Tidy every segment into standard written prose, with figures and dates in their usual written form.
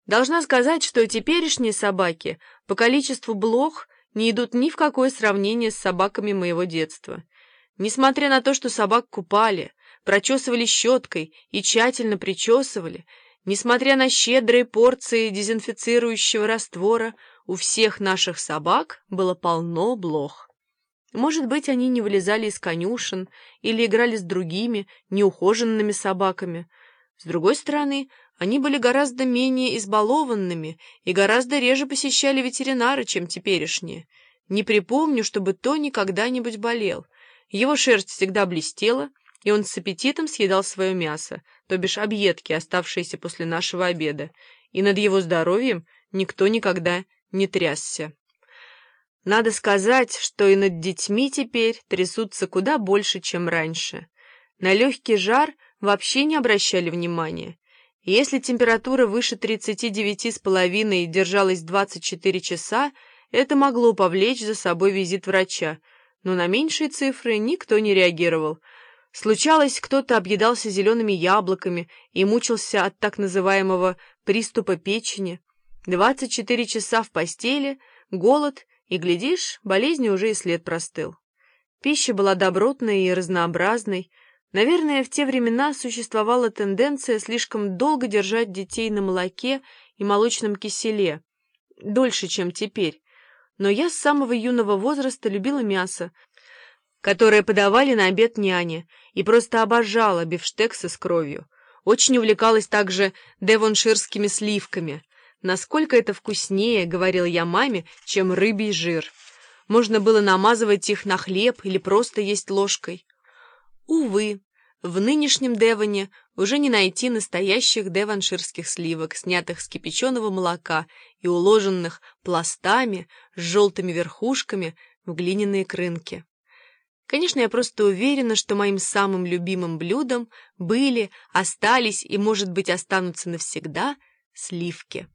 Должна сказать, что теперешние собаки по количеству блох не идут ни в какое сравнение с собаками моего детства. Несмотря на то, что собак купали, прочесывали щеткой и тщательно причесывали, несмотря на щедрые порции дезинфицирующего раствора, у всех наших собак было полно блох. Может быть, они не вылезали из конюшен или играли с другими, неухоженными собаками. С другой стороны, они были гораздо менее избалованными и гораздо реже посещали ветеринара, чем теперешние. Не припомню, чтобы Тони когда-нибудь болел. Его шерсть всегда блестела, и он с аппетитом съедал свое мясо, то бишь объедки, оставшиеся после нашего обеда, и над его здоровьем никто никогда не трясся. Надо сказать, что и над детьми теперь трясутся куда больше, чем раньше. На легкий жар вообще не обращали внимания. Если температура выше 39,5 держалась 24 часа, это могло повлечь за собой визит врача, но на меньшие цифры никто не реагировал. Случалось, кто-то объедался зелеными яблоками и мучился от так называемого приступа печени. 24 часа в постели, голод, и, глядишь, болезни уже и след простыл. Пища была добротной и разнообразной. Наверное, в те времена существовала тенденция слишком долго держать детей на молоке и молочном киселе, дольше, чем теперь. Но я с самого юного возраста любила мясо, которое подавали на обед няне, и просто обожала бифштексы с кровью. Очень увлекалась также девонширскими сливками. «Насколько это вкуснее, — говорила я маме, — чем рыбий жир. Можно было намазывать их на хлеб или просто есть ложкой». Увы, в нынешнем Девоне уже не найти настоящих девонширских сливок, снятых с кипяченого молока и уложенных пластами с желтыми верхушками в глиняные крынки. Конечно, я просто уверена, что моим самым любимым блюдом были, остались и, может быть, останутся навсегда сливки.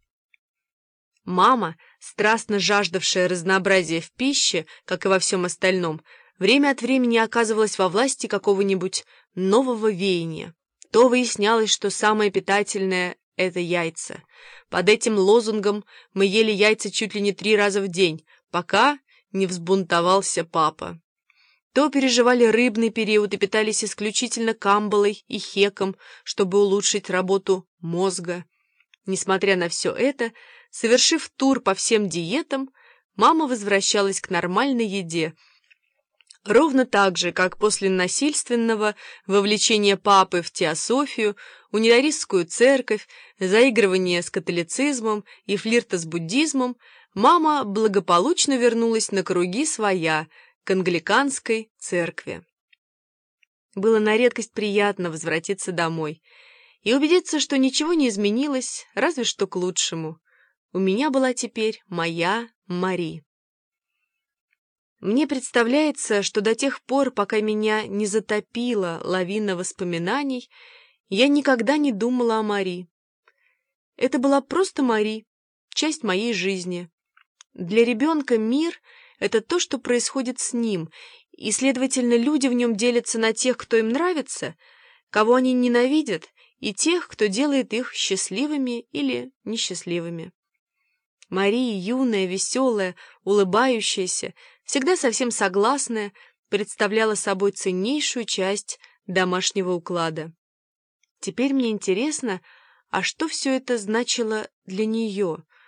Мама, страстно жаждавшая разнообразия в пище, как и во всем остальном, время от времени оказывалась во власти какого-нибудь нового веяния. То выяснялось, что самое питательное — это яйца. Под этим лозунгом мы ели яйца чуть ли не 3 раза в день, пока не взбунтовался папа. То переживали рыбный период и питались исключительно камбалой и хеком, чтобы улучшить работу мозга. Несмотря на все это, совершив тур по всем диетам, мама возвращалась к нормальной еде, ровно так же, как после насильственного вовлечения папы в теософию, унитаристскую церковь, заигрывание с католицизмом и флирта с буддизмом, мама благополучно вернулась на круги своя, к англиканской церкви. Было на редкость приятно возвратиться домой и убедиться, что ничего не изменилось, разве что к лучшему. У меня была теперь моя Мари. Мне представляется, что до тех пор, пока меня не затопила лавина воспоминаний, я никогда не думала о Мари. Это была просто Мари, часть моей жизни. Для ребенка мир — это то, что происходит с ним, и, следовательно, люди в нем делятся на тех, кто им нравится, кого они ненавидят, и тех, кто делает их счастливыми или несчастливыми. Мария, юная, веселая, улыбающаяся, всегда совсем согласная, представляла собой ценнейшую часть домашнего уклада. Теперь мне интересно, а что все это значило для нее,